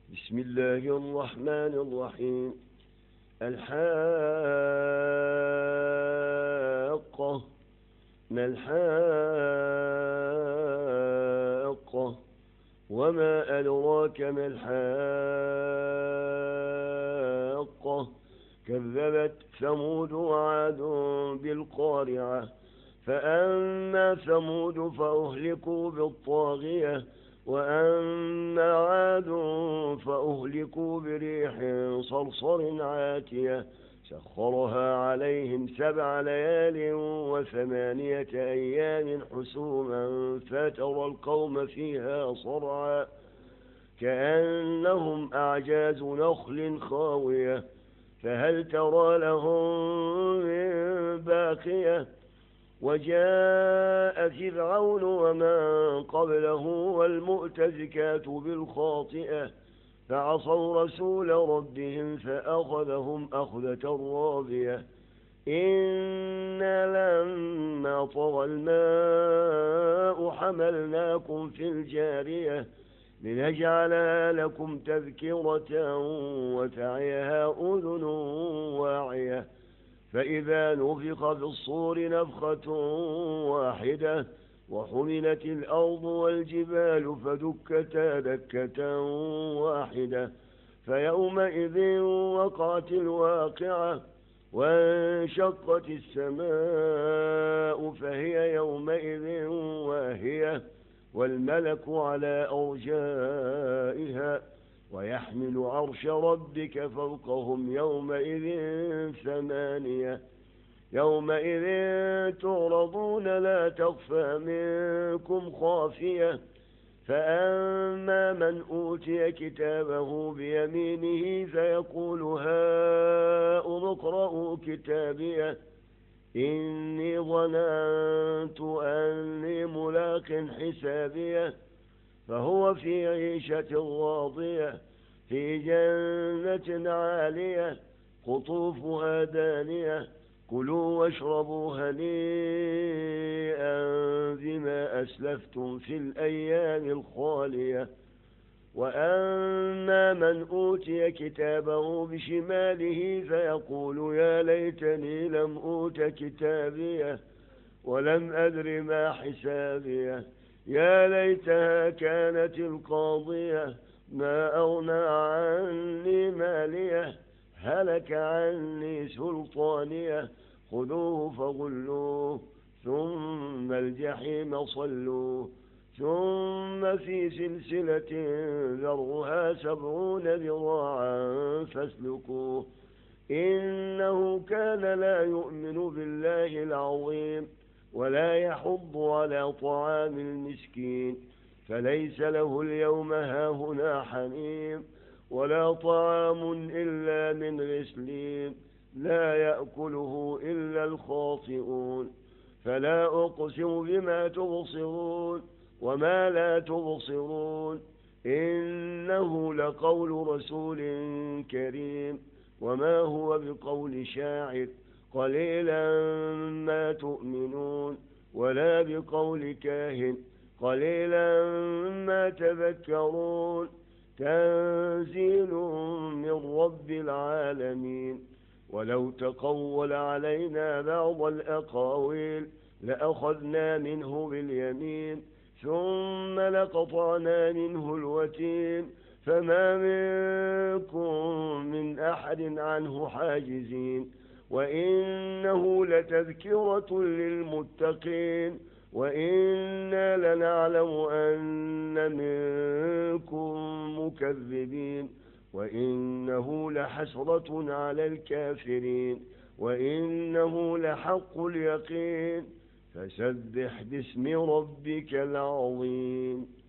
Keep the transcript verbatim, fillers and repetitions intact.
بسم الله الرحمن الرحيم. الحاقة. ما الحاقة؟ وما أدراك ما الحاقة؟ كذبت ثمود وعاد بالقارعة. فأما ثمود فأهلكوا بالطاغية، وأما عاد فأهلكوا بريح صرصر عاتية سخرها عليهم سبع ليال وثمانية أيام حسوما فترى القوم فيها صرعا كأنهم أعجاز نخل خاوية فهل ترى لهم من باقية. وجاء فرعون ومن قبله والمؤتفكات بالخاطئة فعصوا رسول ربهم فأخذهم أخذة رابية. إنا لما طغى الماء حملناكم في الجارية لنجعلها لكم تذكرة وتعيها أذن واعية. فإذا نفخ في الصور نفخة واحدة وحملت الأرض والجبال فدكتا دكة واحدة فيومئذ وقعت الواقعة وانشقت السماء فهي يومئذ واهية والملك على أرجائها ويحمل عرش ربك فوقهم يومئذ ثمانية. يومئذ تعرضون لا تخفى منكم خافية. فأما من أوتي كتابه بيمينه فيقول هاؤم اقرءوا كتابيه إني ظننت أني ملاق حسابيه فهو في عيشة راضية في جنة عالية قطوفها دانية كلوا واشربوا هنيئا بما أسلفتم في الأيام الخالية. وأما من أوتي كتابه بشماله فيقول يا ليتني لم أوت كتابيه ولم أدر ما حسابيه يا ليتها كانت القاضية ما أغنى عني ماليه هلك عني سلطانيه خذوه فغلوه ثم الجحيم صلوه ثم في سلسلة ذرها سبعون ذراعا فاسلكوه إنه كان لا يؤمن بالله العظيم ولا يحض على طعام المسكين فليس له اليوم هاهنا حميم ولا طعام إلا من غسلين لا يأكله إلا الخاطئون. فلا أقسم بما تبصرون وما لا تبصرون إنه لقول رسول كريم وما هو بقول شاعر قليلا ما تؤمنون ولا بقول كاهن قليلا ما تذكرون تنزيل من رب العالمين. ولو تقول علينا بعض الأقاويل لأخذنا منه باليمين ثم لقطعنا منه الوتين فما منكم من أحد عنه حاجزين. وإنه لتذكرة للمتقين وإنا لنعلم أن منكم مكذبين وإنه لحسرة على الكافرين وإنه لحق اليقين فسبح باسم ربك العظيم.